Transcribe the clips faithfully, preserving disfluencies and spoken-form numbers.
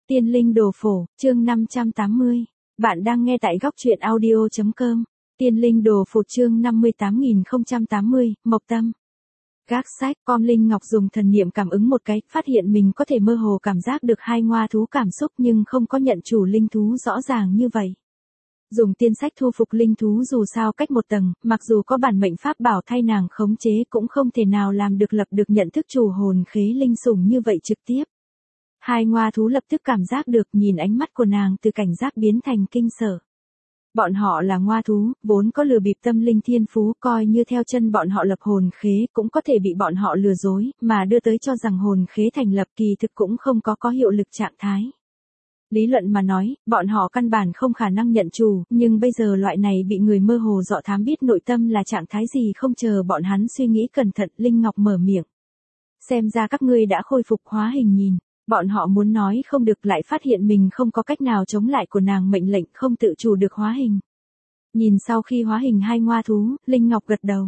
Tiên linh đồ phổ, chương năm trăm tám mươi. Bạn đang nghe tại góc truyện audio chấm com. Tiên linh đồ phổ chương năm mươi tám nghìn không trăm tám mươi, Mộc Tâm. Gác sách, com Linh Ngọc dùng thần niệm cảm ứng một cái, phát hiện mình có thể mơ hồ cảm giác được hai ngoa thú cảm xúc nhưng không có nhận chủ linh thú rõ ràng như vậy. Dùng tiên sách thu phục linh thú dù sao cách một tầng, mặc dù có bản mệnh pháp bảo thay nàng khống chế cũng không thể nào làm được lập được nhận thức chủ hồn khế linh sủng như vậy trực tiếp. Hai ngoa thú lập tức cảm giác được, nhìn ánh mắt của nàng từ cảnh giác biến thành kinh sợ. Bọn họ là ngoa thú, vốn có lừa bịp tâm linh thiên phú, coi như theo chân bọn họ lập hồn khế cũng có thể bị bọn họ lừa dối, mà đưa tới cho rằng hồn khế thành lập kỳ thực cũng không có có hiệu lực trạng thái. Lý luận mà nói, bọn họ căn bản không khả năng nhận chủ, nhưng bây giờ loại này bị người mơ hồ dọ thám biết nội tâm là trạng thái gì không chờ bọn hắn suy nghĩ cẩn thận, Linh Ngọc mở miệng. Xem ra các ngươi đã khôi phục hóa hình nhìn. Bọn họ muốn nói không được lại phát hiện mình không có cách nào chống lại của nàng mệnh lệnh không tự chủ được hóa hình. Nhìn sau khi hóa hình hai ngoa thú, Linh Ngọc gật đầu.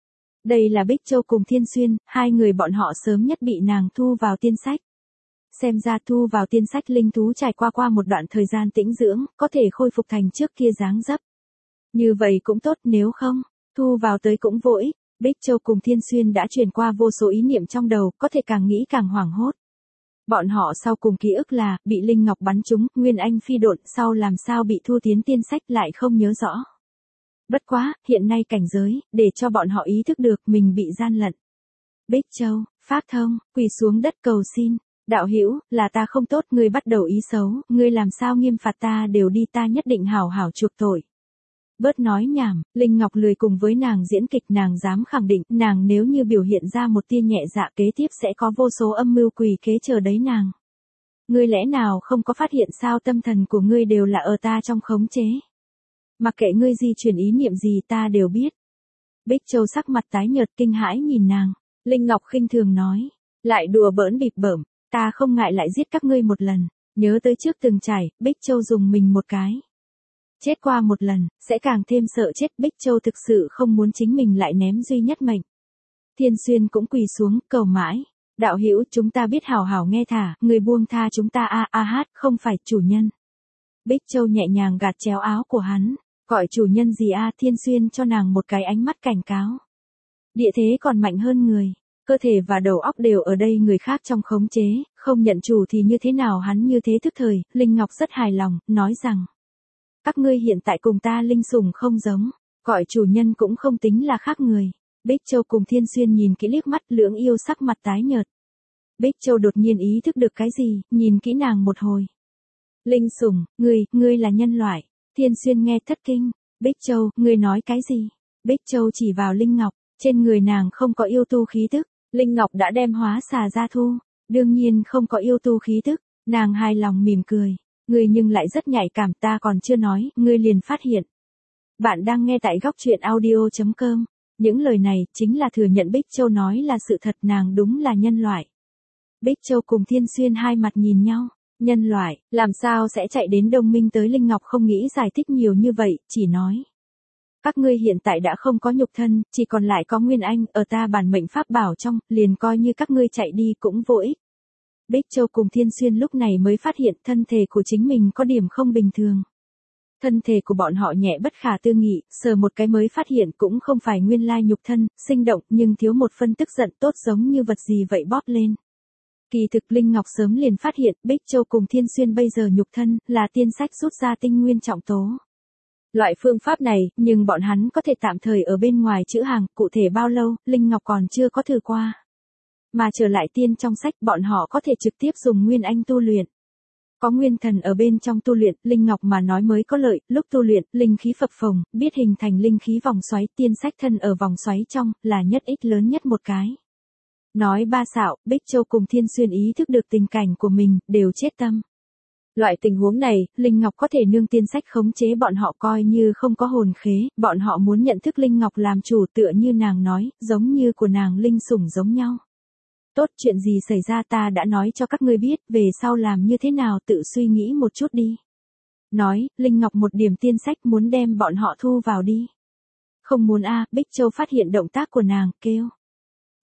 Đây là Bích Châu cùng Thiên Xuyên, hai người bọn họ sớm nhất bị nàng thu vào tiên sách. Xem ra thu vào tiên sách linh thú trải qua qua một đoạn thời gian tĩnh dưỡng, có thể khôi phục thành trước kia dáng dấp. Như vậy cũng tốt, nếu không, thu vào tới cũng vô ích. Bích Châu cùng Thiên Xuyên đã truyền qua vô số ý niệm trong đầu, có thể càng nghĩ càng hoảng hốt. Bọn họ sau cùng ký ức là, bị Linh Ngọc bắn trúng, Nguyên Anh phi độn, sau làm sao bị thu tiến tiên sách lại không nhớ rõ. Bất quá, hiện nay cảnh giới, để cho bọn họ ý thức được mình bị gian lận. Bích Châu, Phác Thông, quỳ xuống đất cầu xin, đạo hữu, là ta không tốt, ngươi bắt đầu ý xấu, ngươi làm sao nghiêm phạt ta đều đi, ta nhất định hảo hảo chuộc tội. Bớt nói nhảm, Linh Ngọc lười cùng với nàng diễn kịch, nàng dám khẳng định, nàng nếu như biểu hiện ra một tia nhẹ dạ kế tiếp sẽ có vô số âm mưu quỷ kế chờ đấy nàng. Ngươi lẽ nào không có phát hiện sao tâm thần của ngươi đều là ở ta trong khống chế. Mặc kệ ngươi di chuyển ý niệm gì ta đều biết. Bích Châu sắc mặt tái nhợt kinh hãi nhìn nàng, Linh Ngọc khinh thường nói, lại đùa bỡn bịp bợm, ta không ngại lại giết các ngươi một lần, nhớ tới trước từng trải, Bích Châu dùng mình một cái. Chết qua một lần, sẽ càng thêm sợ chết, Bích Châu thực sự không muốn chính mình lại ném duy nhất mệnh. Thiên Xuyên cũng quỳ xuống, cầu mãi. Đạo hữu, chúng ta biết hảo hảo nghe thả, người buông tha chúng ta a a hát, không phải chủ nhân. Bích Châu nhẹ nhàng gạt chéo áo của hắn, gọi chủ nhân gì a, Thiên Xuyên cho nàng một cái ánh mắt cảnh cáo. Địa thế còn mạnh hơn người, cơ thể và đầu óc đều ở đây người khác trong khống chế, không nhận chủ thì như thế nào hắn như thế thức thời, Linh Ngọc rất hài lòng, nói rằng. Các ngươi hiện tại cùng ta linh sủng không giống, gọi chủ nhân cũng không tính là khác người. Bích Châu cùng Thiên Xuyên nhìn kỹ liếc mắt, lưỡng yêu sắc mặt tái nhợt. Bích Châu đột nhiên ý thức được cái gì, nhìn kỹ nàng một hồi. Linh sủng, ngươi, ngươi là nhân loại. Thiên Xuyên nghe thất kinh. Bích Châu, ngươi nói cái gì? Bích Châu chỉ vào Linh Ngọc, trên người nàng không có yêu tu khí tức. Linh Ngọc đã đem hóa xà ra thu, đương nhiên không có yêu tu khí tức. Nàng hài lòng mỉm cười. Ngươi nhưng lại rất nhạy cảm, ta còn chưa nói, ngươi liền phát hiện. Bạn đang nghe tại góc truyện audio chấm com. Những lời này chính là thừa nhận Bích Châu nói là sự thật, nàng đúng là nhân loại. Bích Châu cùng Thiên Xuyên hai mặt nhìn nhau, nhân loại, làm sao sẽ chạy đến đồng minh tới, Linh Ngọc không nghĩ giải thích nhiều như vậy, chỉ nói. Các ngươi hiện tại đã không có nhục thân, chỉ còn lại có Nguyên Anh, ở ta bản mệnh pháp bảo trong, liền coi như các ngươi chạy đi cũng vô ích. Bích Châu cùng Thiên Xuyên lúc này mới phát hiện thân thể của chính mình có điểm không bình thường. Thân thể của bọn họ nhẹ bất khả tư nghị, sờ một cái mới phát hiện cũng không phải nguyên lai nhục thân, sinh động nhưng thiếu một phân tức giận, tốt giống như vật gì vậy bóp lên. Kỳ thực Linh Ngọc sớm liền phát hiện Bích Châu cùng Thiên Xuyên bây giờ nhục thân là tiên sách rút ra tinh nguyên trọng tố. Loại phương pháp này, nhưng bọn hắn có thể tạm thời ở bên ngoài chữ hàng, cụ thể bao lâu, Linh Ngọc còn chưa có thử qua. Mà trở lại tiên trong sách bọn họ có thể trực tiếp dùng Nguyên Anh tu luyện. Có nguyên thần ở bên trong tu luyện, Linh Ngọc mà nói mới có lợi, lúc tu luyện, linh khí phập phồng, biết hình thành linh khí vòng xoáy, tiên sách thân ở vòng xoáy trong, là nhất ích lớn nhất một cái. Nói ba xạo, Bích Châu cùng Thiên Xuyên ý thức được tình cảnh của mình, đều chết tâm. Loại tình huống này, Linh Ngọc có thể nương tiên sách khống chế bọn họ coi như không có hồn khế, bọn họ muốn nhận thức Linh Ngọc làm chủ tựa như nàng nói, giống như của nàng linh sủng giống nhau. Tốt, chuyện gì xảy ra ta đã nói cho các ngươi biết, về sau làm như thế nào tự suy nghĩ một chút đi. Nói, Linh Ngọc một điểm tiên sách muốn đem bọn họ thu vào đi. Không muốn a, Bích Châu phát hiện động tác của nàng, kêu.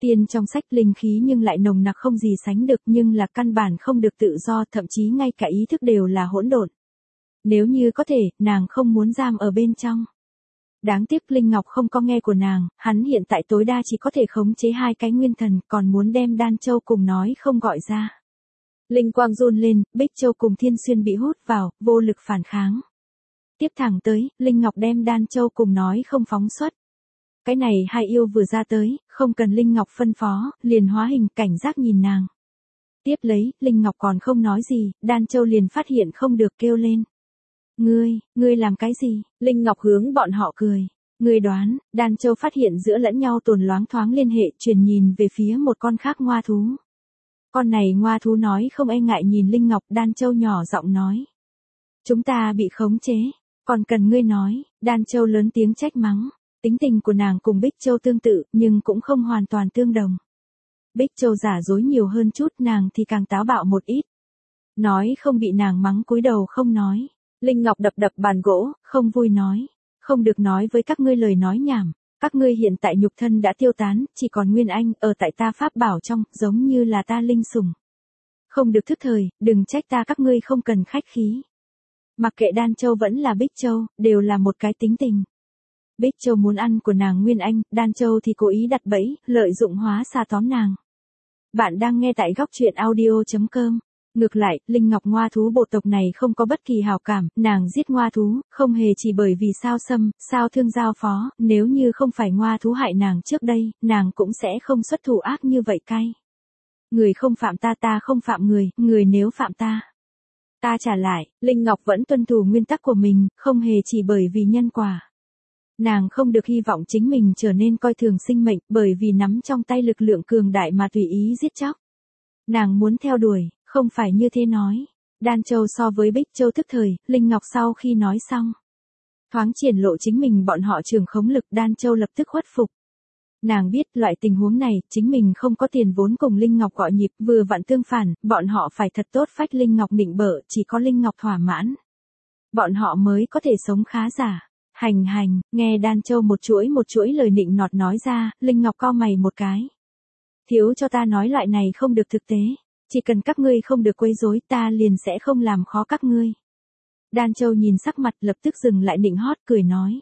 Tiên trong sách linh khí nhưng lại nồng nặc không gì sánh được, nhưng là căn bản không được tự do, thậm chí ngay cả ý thức đều là hỗn độn. Nếu như có thể, nàng không muốn giam ở bên trong. Đáng tiếc Linh Ngọc không có nghe của nàng, hắn hiện tại tối đa chỉ có thể khống chế hai cái nguyên thần, còn muốn đem Đan Châu cùng nói không gọi ra. Linh quang run lên, Bích Châu cùng Thiên Xuyên bị hút vào, vô lực phản kháng. Tiếp thẳng tới, Linh Ngọc đem Đan Châu cùng nói không phóng xuất. Cái này hai yêu vừa ra tới, không cần Linh Ngọc phân phó, liền hóa hình cảnh giác nhìn nàng. Tiếp lấy, Linh Ngọc còn không nói gì, Đan Châu liền phát hiện không được kêu lên. Ngươi, ngươi làm cái gì? Linh Ngọc hướng bọn họ cười. Ngươi đoán, Đan Châu phát hiện giữa lẫn nhau tồn loáng thoáng liên hệ, truyền nhìn về phía một con khác ngoa thú. Con này ngoa thú nói không e ngại nhìn Linh Ngọc, Đan Châu nhỏ giọng nói. Chúng ta bị khống chế, còn cần ngươi nói, Đan Châu lớn tiếng trách mắng. Tính tình của nàng cùng Bích Châu tương tự, nhưng cũng không hoàn toàn tương đồng. Bích Châu giả dối nhiều hơn chút, nàng thì càng táo bạo một ít. Nói không bị nàng mắng cúi đầu không nói. Linh Ngọc đập đập bàn gỗ, không vui nói. Không được nói với các ngươi lời nói nhảm. Các ngươi hiện tại nhục thân đã tiêu tán, chỉ còn nguyên anh, ở tại ta pháp bảo trong, giống như là ta linh sủng. Không được thức thời, đừng trách ta, các ngươi không cần khách khí. Mặc kệ Đan Châu vẫn là Bích Châu, đều là một cái tính tình. Bích Châu muốn ăn của nàng nguyên anh, Đan Châu thì cố ý đặt bẫy, lợi dụng hóa xà tóm nàng. Bạn đang nghe tại góc truyện audio chấm com. Ngược lại, Linh Ngọc ngoa thú bộ tộc này không có bất kỳ hào cảm, nàng giết ngoa thú, không hề chỉ bởi vì sao xâm, sao thương giao phó, nếu như không phải ngoa thú hại nàng trước đây, nàng cũng sẽ không xuất thủ ác như vậy cay. Người không phạm ta, ta không phạm người, người nếu phạm ta, ta trả lại. Linh Ngọc vẫn tuân thủ nguyên tắc của mình, không hề chỉ bởi vì nhân quả. Nàng không được hy vọng chính mình trở nên coi thường sinh mệnh, bởi vì nắm trong tay lực lượng cường đại mà tùy ý giết chóc. Nàng muốn theo đuổi, không phải như thế nói. Đan Châu so với Bích Châu thức thời, Linh Ngọc sau khi nói xong. Thoáng triển lộ chính mình bọn họ trường khống lực, Đan Châu lập tức khuất phục. Nàng biết loại tình huống này, chính mình không có tiền vốn cùng Linh Ngọc gọi nhịp, vừa vặn tương phản, bọn họ phải thật tốt phách Linh Ngọc nịnh bợ, chỉ có Linh Ngọc thỏa mãn. Bọn họ mới có thể sống khá giả. Hành hành, nghe Đan Châu một chuỗi một chuỗi lời nịnh nọt nói ra, Linh Ngọc cau mày một cái. Thiếu cho ta nói loại này không được thực tế, chỉ cần các ngươi không được quấy rối ta liền sẽ không làm khó các ngươi. Đan Châu nhìn sắc mặt lập tức dừng lại nịnh hót cười nói.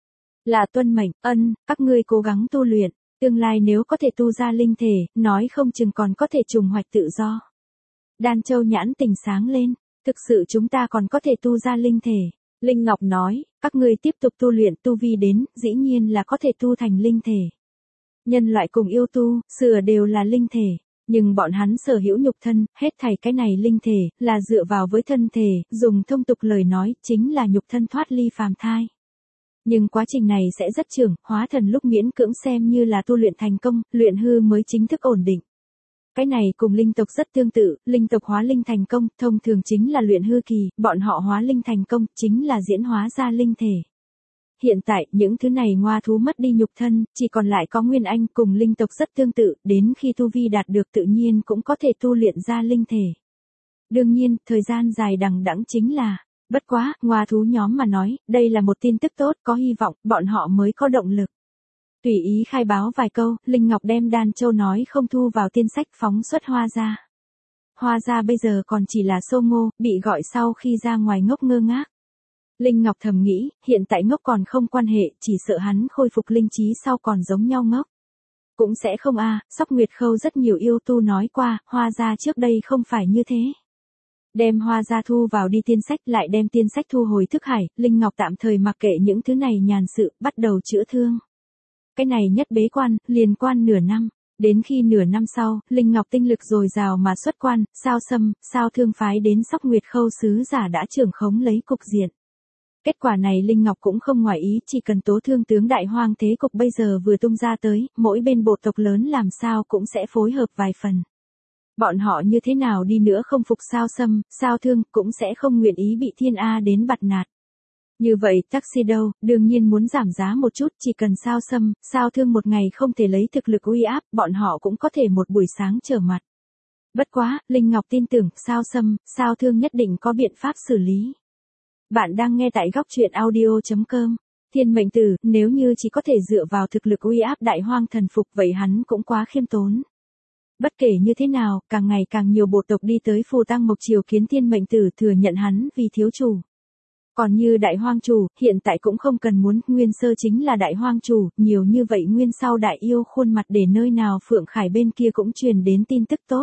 Là tuân mệnh, ân, các ngươi cố gắng tu luyện, tương lai nếu có thể tu ra linh thể, nói không chừng còn có thể trùng hoạch tự do. Đan Châu nhãn tình sáng lên, thực sự chúng ta còn có thể tu ra linh thể. Linh Ngọc nói, các ngươi tiếp tục tu luyện tu vi đến, dĩ nhiên là có thể tu thành linh thể. Nhân loại cùng yêu tu, sửa đều là linh thể, nhưng bọn hắn sở hữu nhục thân, hết thảy cái này linh thể, là dựa vào với thân thể, dùng thông tục lời nói, chính là nhục thân thoát ly phàm thai. Nhưng quá trình này sẽ rất trưởng, hóa thần lúc miễn cưỡng xem như là tu luyện thành công, luyện hư mới chính thức ổn định. Cái này cùng linh tộc rất tương tự, linh tộc hóa linh thành công, thông thường chính là luyện hư kỳ, bọn họ hóa linh thành công, chính là diễn hóa ra linh thể. Hiện tại, những thứ này ngoa thú mất đi nhục thân, chỉ còn lại có nguyên anh cùng linh tộc rất tương tự, đến khi tu vi đạt được tự nhiên cũng có thể tu luyện ra linh thể. Đương nhiên, thời gian dài đằng đẵng chính là, bất quá, ngoa thú nhóm mà nói, đây là một tin tức tốt, có hy vọng, bọn họ mới có động lực. Tùy ý khai báo vài câu, Linh Ngọc đem Đan Châu nói không thu vào tiên sách phóng xuất Hoa Gia. Hoa Gia bây giờ còn chỉ là sâu ngô, bị gọi sau khi ra ngoài ngốc ngơ ngác. Linh Ngọc thầm nghĩ, hiện tại ngốc còn không quan hệ, chỉ sợ hắn khôi phục linh trí sau còn giống nhau ngốc. Cũng sẽ không a, à, Sóc Nguyệt Khâu rất nhiều yêu tu nói qua, Hoa Gia trước đây không phải như thế. Đem Hoa Gia thu vào đi tiên sách lại đem tiên sách thu hồi thức hải, Linh Ngọc tạm thời mặc kệ những thứ này nhàn sự, bắt đầu chữa thương. Cái này nhất bế quan, liền quan nửa năm. Đến khi nửa năm sau, Linh Ngọc tinh lực dồi dào mà xuất quan, sao xâm, sao thương phái đến Sóc Nguyệt Khâu sứ giả đã trưởng khống lấy cục diện. Kết quả này Linh Ngọc cũng không ngoài ý, chỉ cần tố thương tướng đại hoang thế cục bây giờ vừa tung ra tới, mỗi bên bộ tộc lớn làm sao cũng sẽ phối hợp vài phần. Bọn họ như thế nào đi nữa không phục sao xâm, sao thương, cũng sẽ không nguyện ý bị thiên A đến bặt nạt. Như vậy, taxi đâu, đương nhiên muốn giảm giá một chút, chỉ cần sao xâm, sao thương một ngày không thể lấy thực lực uy áp, bọn họ cũng có thể một buổi sáng trở mặt. Bất quá, Linh Ngọc tin tưởng, sao xâm, sao thương nhất định có biện pháp xử lý. Bạn đang nghe tại góc truyện audio chấm com. Thiên mệnh tử, nếu như chỉ có thể dựa vào thực lực uy áp đại hoang thần phục vậy hắn cũng quá khiêm tốn. Bất kể như thế nào, càng ngày càng nhiều bộ tộc đi tới phù tăng mộc triều kiến thiên mệnh tử thừa nhận hắn vì thiếu chủ. Còn như đại hoang chủ, hiện tại cũng không cần muốn, nguyên sơ chính là đại hoang chủ, nhiều như vậy nguyên sau đại yêu khuôn mặt để nơi nào Phượng Khải bên kia cũng truyền đến tin tức tốt.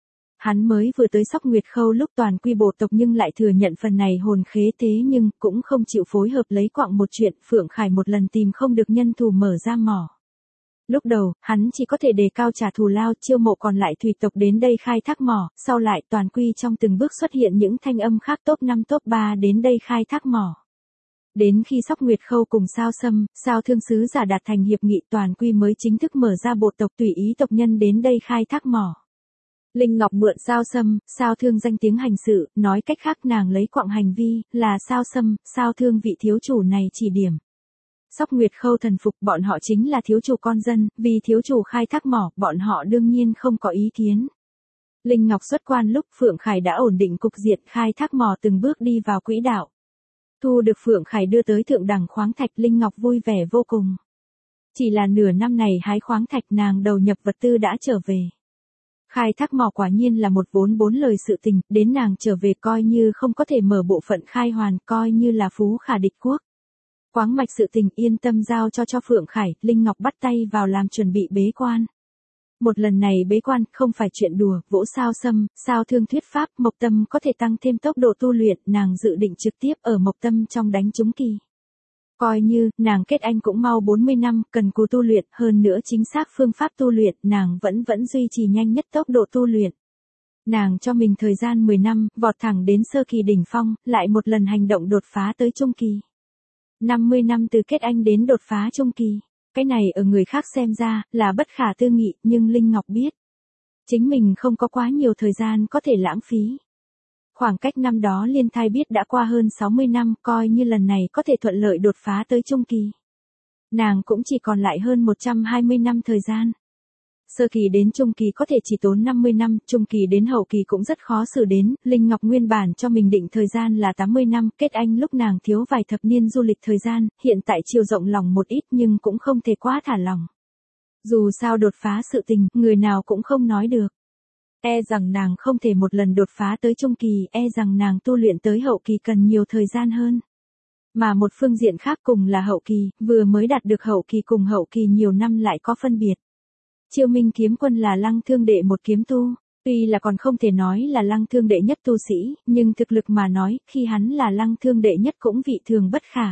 Hắn mới vừa tới Sóc Nguyệt Khâu lúc toàn quy bộ tộc nhưng lại thừa nhận phần này hồn khế thế nhưng cũng không chịu phối hợp lấy quạng một chuyện, Phượng Khải một lần tìm không được nhân thủ mở ra mỏ. Lúc đầu, hắn chỉ có thể đề cao trả thù lao chiêu mộ còn lại thủy tộc đến đây khai thác mỏ, sau lại toàn quy trong từng bước xuất hiện những thanh âm khác top năm top ba đến đây khai thác mỏ. Đến khi Sóc Nguyệt Khâu cùng Sao Sâm, Sao Thương sứ giả đạt thành hiệp nghị toàn quy mới chính thức mở ra bộ tộc tùy ý tộc nhân đến đây khai thác mỏ. Linh Ngọc mượn Sao Sâm, Sao Thương danh tiếng hành sự, nói cách khác nàng lấy quạng hành vi, là Sao Sâm, Sao Thương vị thiếu chủ này chỉ điểm. Sóc Nguyệt Khâu thần phục bọn họ chính là thiếu chủ con dân, vì thiếu chủ khai thác mỏ, bọn họ đương nhiên không có ý kiến. Linh Ngọc xuất quan lúc Phượng Khải đã ổn định cục diện khai thác mỏ từng bước đi vào quỹ đạo. Thu được Phượng Khải đưa tới thượng đẳng khoáng thạch Linh Ngọc vui vẻ vô cùng. Chỉ là nửa năm này hái khoáng thạch nàng đầu nhập vật tư đã trở về. Khai thác mỏ quả nhiên là một vốn bốn lời sự tình, đến nàng trở về coi như không có thể mở bộ phận khai hoàn, coi như là phú khả địch quốc. Khoáng mạch sự tình yên tâm giao cho cho Phượng Khải, Linh Ngọc bắt tay vào làm chuẩn bị bế quan. Một lần này bế quan không phải chuyện đùa, vỗ Sao Sâm, Sao Thương thuyết pháp, Mộc Tâm có thể tăng thêm tốc độ tu luyện, nàng dự định trực tiếp ở Mộc Tâm trong đánh trúng kỳ. Coi như, nàng kết anh cũng mau bốn mươi năm, cần cù tu luyện, hơn nữa chính xác phương pháp tu luyện, nàng vẫn vẫn duy trì nhanh nhất tốc độ tu luyện. Nàng cho mình thời gian mười năm, vọt thẳng đến sơ kỳ đỉnh phong, lại một lần hành động đột phá tới trung kỳ. năm mươi năm từ kết anh đến đột phá trung kỳ. Cái này ở người khác xem ra, là bất khả tư nghị, nhưng Linh Ngọc biết. Chính mình không có quá nhiều thời gian có thể lãng phí. Khoảng cách năm đó liên thai biết đã qua hơn sáu mươi năm, coi như lần này có thể thuận lợi đột phá tới trung kỳ. Nàng cũng chỉ còn lại hơn một trăm hai mươi năm thời gian. Sơ kỳ đến trung kỳ có thể chỉ tốn năm mươi năm, trung kỳ đến hậu kỳ cũng rất khó xử đến, Linh Ngọc nguyên bản cho mình định thời gian là tám mươi năm, kết anh lúc nàng thiếu vài thập niên du lịch thời gian, hiện tại chiều rộng lòng một ít nhưng cũng không thể quá thả lòng. Dù sao đột phá sự tình, người nào cũng không nói được. E rằng nàng không thể một lần đột phá tới trung kỳ, e rằng nàng tu luyện tới hậu kỳ cần nhiều thời gian hơn. Mà một phương diện khác cùng là hậu kỳ, vừa mới đạt được hậu kỳ cùng hậu kỳ nhiều năm lại có phân biệt. Chiêu Minh kiếm quân là Lăng Thương đệ một kiếm tu, tuy là còn không thể nói là Lăng Thương đệ nhất tu sĩ, nhưng thực lực mà nói, khi hắn là Lăng Thương đệ nhất cũng vị thường bất khả.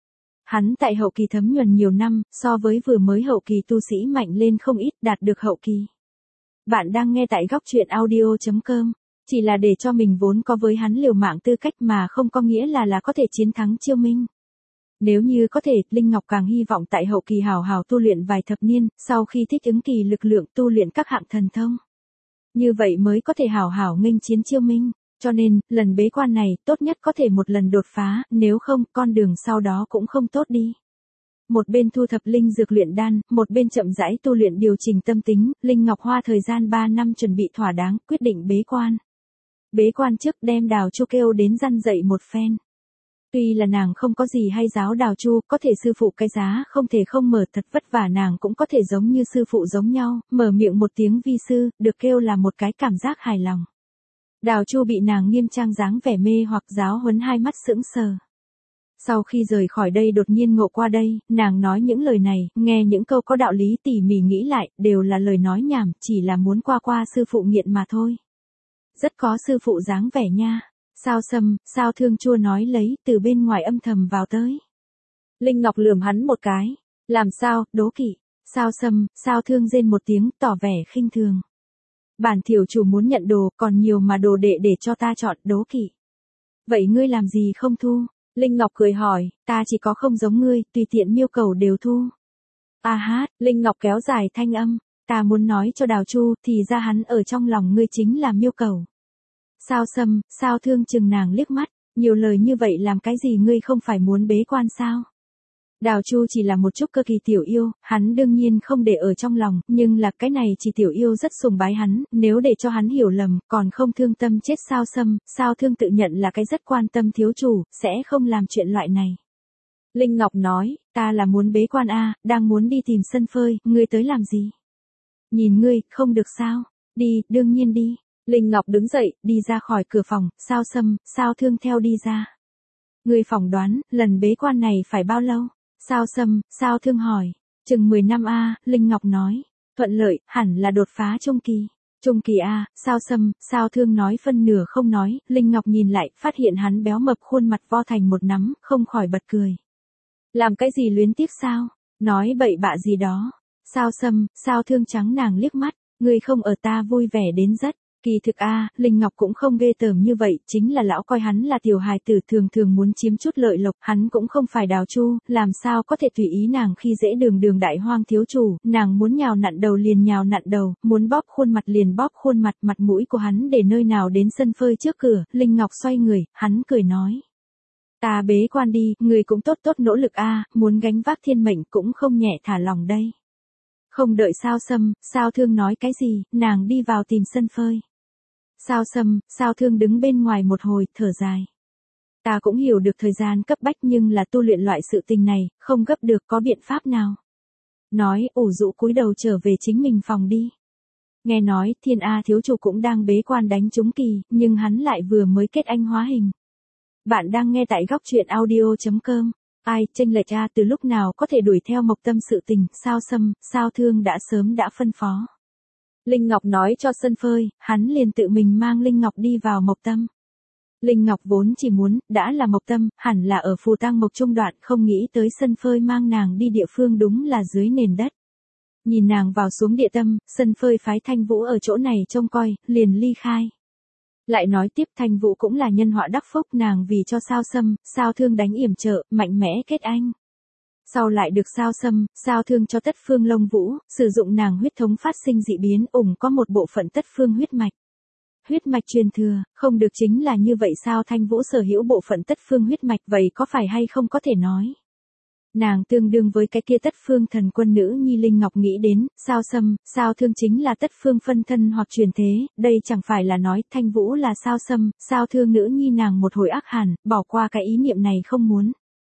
Hắn tại hậu kỳ thấm nhuần nhiều năm, so với vừa mới hậu kỳ tu sĩ mạnh lên không ít, đạt được hậu kỳ. Bạn đang nghe tại góc truyện audio chấm com, chỉ là để cho mình vốn có với hắn liều mạng tư cách mà không có nghĩa là là có thể chiến thắng Chiêu Minh. Nếu như có thể, Linh Ngọc càng hy vọng tại hậu kỳ hào hào tu luyện vài thập niên, sau khi thích ứng kỳ lực lượng tu luyện các hạng thần thông. Như vậy mới có thể hào hào nghênh chiến Chiêu Minh, cho nên, lần bế quan này, tốt nhất có thể một lần đột phá, nếu không, con đường sau đó cũng không tốt đi. Một bên thu thập linh dược luyện đan, một bên chậm rãi tu luyện điều chỉnh tâm tính, Linh Ngọc hoa thời gian ba năm chuẩn bị thỏa đáng, quyết định bế quan. Bế quan trước đem Đào Chu kêu đến răn dậy một phen. Tuy là nàng không có gì hay giáo Đào Chu, có thể sư phụ cái giá không thể không mở, thật vất vả nàng cũng có thể giống như sư phụ giống nhau, mở miệng một tiếng vi sư, được kêu là một cái cảm giác hài lòng. Đào Chu bị nàng nghiêm trang dáng vẻ mê hoặc giáo huấn hai mắt sững sờ. Sau khi rời khỏi đây đột nhiên ngộ qua đây, nàng nói những lời này, nghe những câu có đạo lý tỉ mỉ nghĩ lại, đều là lời nói nhảm, chỉ là muốn qua qua sư phụ nghiện mà thôi. Rất có sư phụ dáng vẻ nha. Sao Sâm, Sao Thương chua nói lấy, từ bên ngoài âm thầm vào tới. Linh Ngọc lườm hắn một cái. Làm sao, đố kỵ. Sao Sâm, Sao Thương rên một tiếng, tỏ vẻ khinh thường. Bản thiểu chủ muốn nhận đồ, còn nhiều mà đồ đệ để cho ta chọn, đố kỵ. Vậy ngươi làm gì không thu? Linh Ngọc cười hỏi, ta chỉ có không giống ngươi, tùy tiện miêu cầu đều thu. A hát, Linh Ngọc kéo dài thanh âm, ta muốn nói cho Đào Chu, thì ra hắn ở trong lòng ngươi chính là miêu cầu. Sao Sâm, Sao Thương chừng nàng liếc mắt, nhiều lời như vậy làm cái gì ngươi không phải muốn bế quan sao? Đào Chu chỉ là một chút cơ kỳ tiểu yêu, hắn đương nhiên không để ở trong lòng, nhưng là cái này chỉ tiểu yêu rất sùng bái hắn, nếu để cho hắn hiểu lầm, còn không thương tâm chết Sao Sâm, Sao Thương tự nhận là cái rất quan tâm thiếu chủ, sẽ không làm chuyện loại này. Linh Ngọc nói, ta là muốn bế quan a, đang muốn đi tìm sân phơi, ngươi tới làm gì? Nhìn ngươi, không được sao? Đi, đương nhiên đi. Linh Ngọc đứng dậy, đi ra khỏi cửa phòng, Sao Sâm, Sao Thương theo đi ra. Ngươi phỏng đoán, lần bế quan này phải bao lâu? Sao Sâm, Sao Thương hỏi. Chừng mười năm a, Linh Ngọc nói. Thuận lợi, hẳn là đột phá trung kỳ. Trung kỳ a, Sao Sâm, Sao Thương nói phân nửa không nói, Linh Ngọc nhìn lại, phát hiện hắn béo mập khuôn mặt vo thành một nắm, không khỏi bật cười. Làm cái gì luyến tiếc sao? Nói bậy bạ gì đó. Sao Sâm, Sao Thương trắng nàng liếc mắt, ngươi không ở ta vui vẻ đến rất. Kỳ thực a, Linh Ngọc cũng không ghê tởm như vậy, chính là lão coi hắn là tiểu hài tử thường thường muốn chiếm chút lợi lộc, hắn cũng không phải Đào Chu, làm sao có thể tùy ý nàng khi dễ đường đường đại hoang thiếu chủ, nàng muốn nhào nặn đầu liền nhào nặn đầu, muốn bóp khuôn mặt liền bóp khuôn mặt, mặt mũi của hắn để nơi nào đến sân phơi trước cửa, Linh Ngọc xoay người, hắn cười nói. Ta bế quan đi, người cũng tốt tốt nỗ lực a, muốn gánh vác thiên mệnh cũng không nhẹ thả lòng đây. Không đợi Sao Sâm, Sao Thương nói cái gì, nàng đi vào tìm sân phơi. Sao Sâm, Sao Thương đứng bên ngoài một hồi, thở dài. Ta cũng hiểu được thời gian cấp bách nhưng là tu luyện loại sự tình này, không gấp được có biện pháp nào. Nói, ủ rũ cúi đầu trở về chính mình phòng đi. Nghe nói, Thiên A thiếu chủ cũng đang bế quan đánh trúng kỳ, nhưng hắn lại vừa mới kết anh hóa hình. Bạn đang nghe tại góc truyện audio.com. Ai, chênh lệch a từ lúc nào có thể đuổi theo Mộc Tâm sự tình, Sao Sâm, Sao Thương đã sớm đã phân phó. Linh Ngọc nói cho sân phơi, hắn liền tự mình mang Linh Ngọc đi vào Mộc Tâm. Linh Ngọc vốn chỉ muốn, đã là Mộc Tâm, hẳn là ở phù tang mộc trung đoạn, không nghĩ tới sân phơi mang nàng đi địa phương đúng là dưới nền đất. Nhìn nàng vào xuống địa tâm, sân phơi phái Thanh Vũ ở chỗ này trông coi, liền ly khai. Lại nói tiếp Thanh Vũ cũng là nhân họa đắc phúc, nàng vì cho Sao Sâm, Sao Thương đánh yểm trợ, mạnh mẽ kết anh. Sau lại được Sao Sâm, Sao Thương cho Tất Phương Lông Vũ, sử dụng nàng huyết thống phát sinh dị biến, ủng có một bộ phận Tất Phương huyết mạch. Huyết mạch truyền thừa, không được chính là như vậy sao? Thanh Vũ sở hữu bộ phận Tất Phương huyết mạch, vậy có phải hay không có thể nói. Nàng tương đương với cái kia Tất Phương thần quân nữ nhi. Linh Ngọc nghĩ đến, Sao Sâm, Sao Thương chính là Tất Phương phân thân hoặc truyền thế, đây chẳng phải là nói Thanh Vũ là Sao Sâm, Sao Thương nữ nhi. Nàng một hồi ác hẳn, bỏ qua cái ý niệm này không muốn.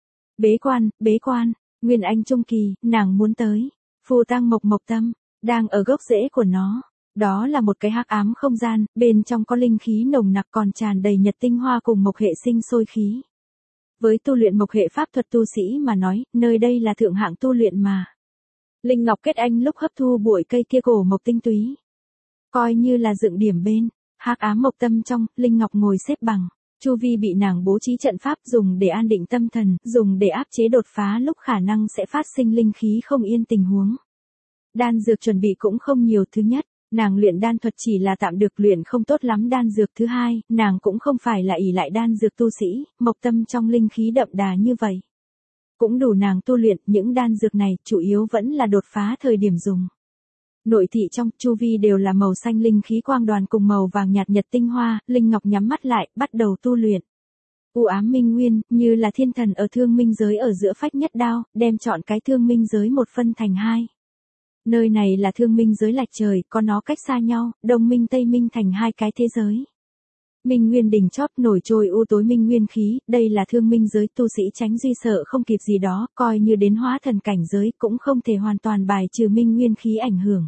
Bế quan, bế quan, Nguyên Anh trung kỳ, nàng muốn tới. Phù tang mộc Mộc Tâm, đang ở gốc rễ của nó. Đó là một cái hắc ám không gian, bên trong có linh khí nồng nặc còn tràn đầy nhật tinh hoa cùng mộc hệ sinh sôi khí. Với tu luyện mộc hệ pháp thuật tu sĩ mà nói, nơi đây là thượng hạng tu luyện mà. Linh Ngọc kết anh lúc hấp thu bụi cây kia cổ mộc tinh túy. Coi như là dựng điểm bên, hắc ám Mộc Tâm trong, Linh Ngọc ngồi xếp bằng. Chu vi bị nàng bố trí trận pháp dùng để an định tâm thần, dùng để áp chế đột phá lúc khả năng sẽ phát sinh linh khí không yên tình huống. Đan dược chuẩn bị cũng không nhiều. Thứ nhất, nàng luyện đan thuật chỉ là tạm được, luyện không tốt lắm đan dược. Thứ hai, nàng cũng không phải là ỷ lại đan dược tu sĩ, Mộc Tâm trong linh khí đậm đà như vậy. Cũng đủ nàng tu luyện, những đan dược này chủ yếu vẫn là đột phá thời điểm dùng. Nội thị trong, chu vi đều là màu xanh linh khí quang đoàn cùng màu vàng nhạt nhật tinh hoa, Linh Ngọc nhắm mắt lại, bắt đầu tu luyện. U ám minh nguyên, như là thiên thần ở thương minh giới ở giữa phách nhất đao, đem chọn cái thương minh giới một phân thành hai. Nơi này là thương minh giới lạch trời, có nó cách xa nhau, đông minh tây minh thành hai cái thế giới. Minh nguyên đỉnh chót nổi trôi u tối minh nguyên khí, đây là thương minh giới, tu sĩ tránh duy sợ không kịp gì đó, coi như đến hóa thần cảnh giới cũng không thể hoàn toàn bài trừ minh nguyên khí ảnh hưởng.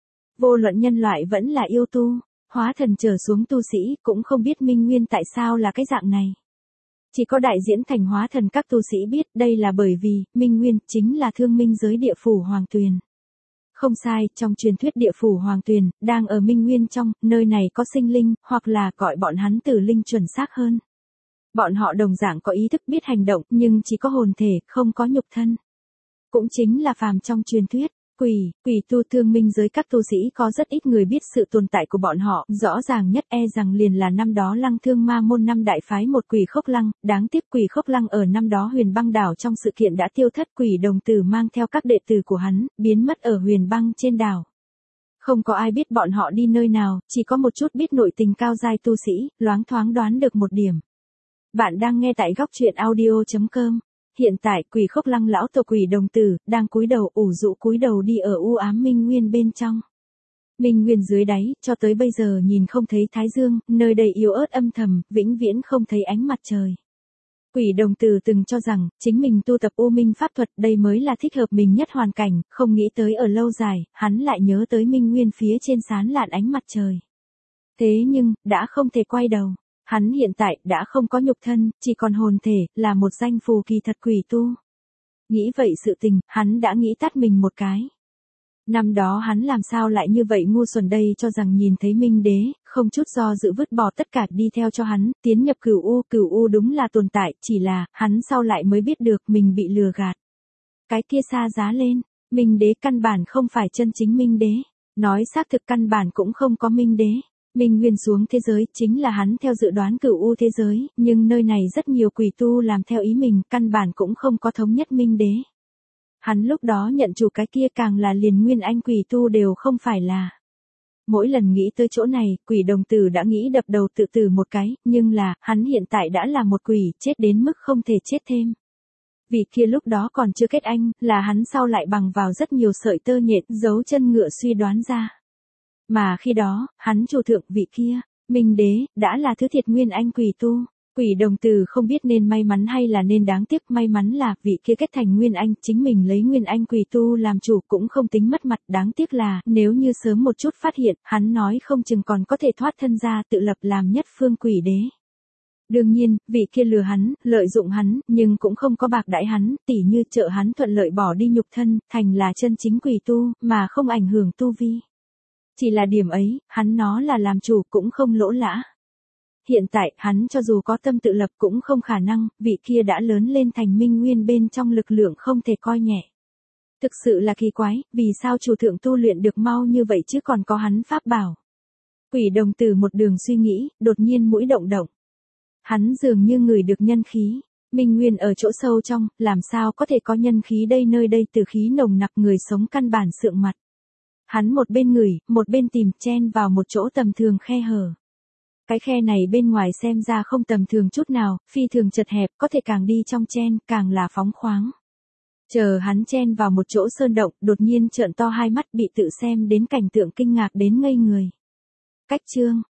Vô luận nhân loại vẫn là yêu tu, hóa thần trở xuống tu sĩ cũng không biết minh nguyên tại sao là cái dạng này. Chỉ có đại diễn thành hóa thần các tu sĩ biết, đây là bởi vì, minh nguyên chính là thương minh giới địa phủ Hoàng Tuyền. Không sai, trong truyền thuyết địa phủ Hoàng Tuyền, đang ở minh nguyên trong, nơi này có sinh linh, hoặc là gọi bọn hắn tử linh chuẩn xác hơn. Bọn họ đồng dạng có ý thức biết hành động, nhưng chỉ có hồn thể, không có nhục thân. Cũng chính là phàm trong truyền thuyết. Quỷ, quỷ tu thương minh giới các tu sĩ có rất ít người biết sự tồn tại của bọn họ, rõ ràng nhất e rằng liền là năm đó Lăng Thương Ma môn năm đại phái một Quỷ Khốc Lăng, đáng tiếc Quỷ Khốc Lăng ở năm đó Huyền Băng đảo trong sự kiện đã tiêu thất. Quỷ đồng tử mang theo các đệ tử của hắn, biến mất ở Huyền Băng trên đảo. Không có ai biết bọn họ đi nơi nào, chỉ có một chút biết nội tình cao giai tu sĩ, loáng thoáng đoán được một điểm. Bạn đang nghe tại góc truyện audio.com. Hiện tại, Quỷ Khốc Lăng lão tổ Quỷ đồng tử, đang cúi đầu ủ rũ cúi đầu đi ở u ám minh nguyên bên trong. Minh nguyên dưới đáy, cho tới bây giờ nhìn không thấy thái dương, nơi đây yếu ớt âm thầm, vĩnh viễn không thấy ánh mặt trời. Quỷ đồng tử từng cho rằng, chính mình tu tập U Minh Pháp thuật đây mới là thích hợp mình nhất hoàn cảnh, không nghĩ tới ở lâu dài, hắn lại nhớ tới Minh Nguyên phía trên sán lạn ánh mặt trời. Thế nhưng, đã không thể quay đầu. Hắn hiện tại đã không có nhục thân, chỉ còn hồn thể, là một danh phù kỳ thật quỷ tu. Nghĩ vậy sự tình, hắn đã nghĩ tắt mình một cái. Năm đó hắn làm sao lại như vậy ngu xuẩn đây, cho rằng nhìn thấy Minh Đế, không chút do dự vứt bỏ tất cả đi theo cho hắn, tiến nhập Cửu U, Cửu U đúng là tồn tại, chỉ là, hắn sau lại mới biết được mình bị lừa gạt. Cái kia xa giá lên, Minh Đế căn bản không phải chân chính Minh Đế, nói xác thực căn bản cũng không có Minh Đế. Minh Nguyên xuống thế giới, chính là hắn theo dự đoán Cửu U thế giới, nhưng nơi này rất nhiều quỷ tu làm theo ý mình, căn bản cũng không có thống nhất Minh Đế. Hắn lúc đó nhận chủ cái kia càng là liền nguyên anh quỷ tu đều không phải là. Mỗi lần nghĩ tới chỗ này, quỷ đồng tử đã nghĩ đập đầu tự tử một cái, nhưng là, hắn hiện tại đã là một quỷ, chết đến mức không thể chết thêm. Vì kia lúc đó còn chưa kết anh, là hắn sau lại bằng vào rất nhiều sợi tơ nhện, dấu chân ngựa suy đoán ra. Mà khi đó, hắn chủ thượng vị kia, Minh Đế, đã là thứ thiệt nguyên anh quỷ tu. Quỷ đồng tử không biết nên may mắn hay là nên đáng tiếc, may mắn là vị kia kết thành nguyên anh, chính mình lấy nguyên anh quỷ tu làm chủ cũng không tính mất mặt, đáng tiếc là nếu như sớm một chút phát hiện, hắn nói không chừng còn có thể thoát thân ra tự lập làm nhất phương quỷ đế. Đương nhiên, vị kia lừa hắn, lợi dụng hắn, nhưng cũng không có bạc đãi hắn, tỉ như trợ hắn thuận lợi bỏ đi nhục thân, thành là chân chính quỷ tu, mà không ảnh hưởng tu vi. Chỉ là điểm ấy, hắn nó là làm chủ cũng không lỗ lã. Hiện tại, hắn cho dù có tâm tự lập cũng không khả năng, vị kia đã lớn lên thành Minh Nguyên bên trong lực lượng không thể coi nhẹ. Thực sự là kỳ quái, vì sao chủ thượng tu luyện được mau như vậy chứ còn có hắn pháp bảo. Quỷ đồng tử một đường suy nghĩ, đột nhiên mũi động động. Hắn dường như ngửi được nhân khí. Minh Nguyên ở chỗ sâu trong, làm sao có thể có nhân khí đây, nơi đây từ khí nồng nặc, người sống căn bản sượng mặt. Hắn một bên ngửi, một bên tìm, chen vào một chỗ tầm thường khe hở. Cái khe này bên ngoài xem ra không tầm thường chút nào, phi thường chật hẹp, có thể càng đi trong chen, càng là phóng khoáng. Chờ hắn chen vào một chỗ sơn động, đột nhiên trợn to hai mắt, bị tự xem đến cảnh tượng kinh ngạc đến ngây người. Cách chương,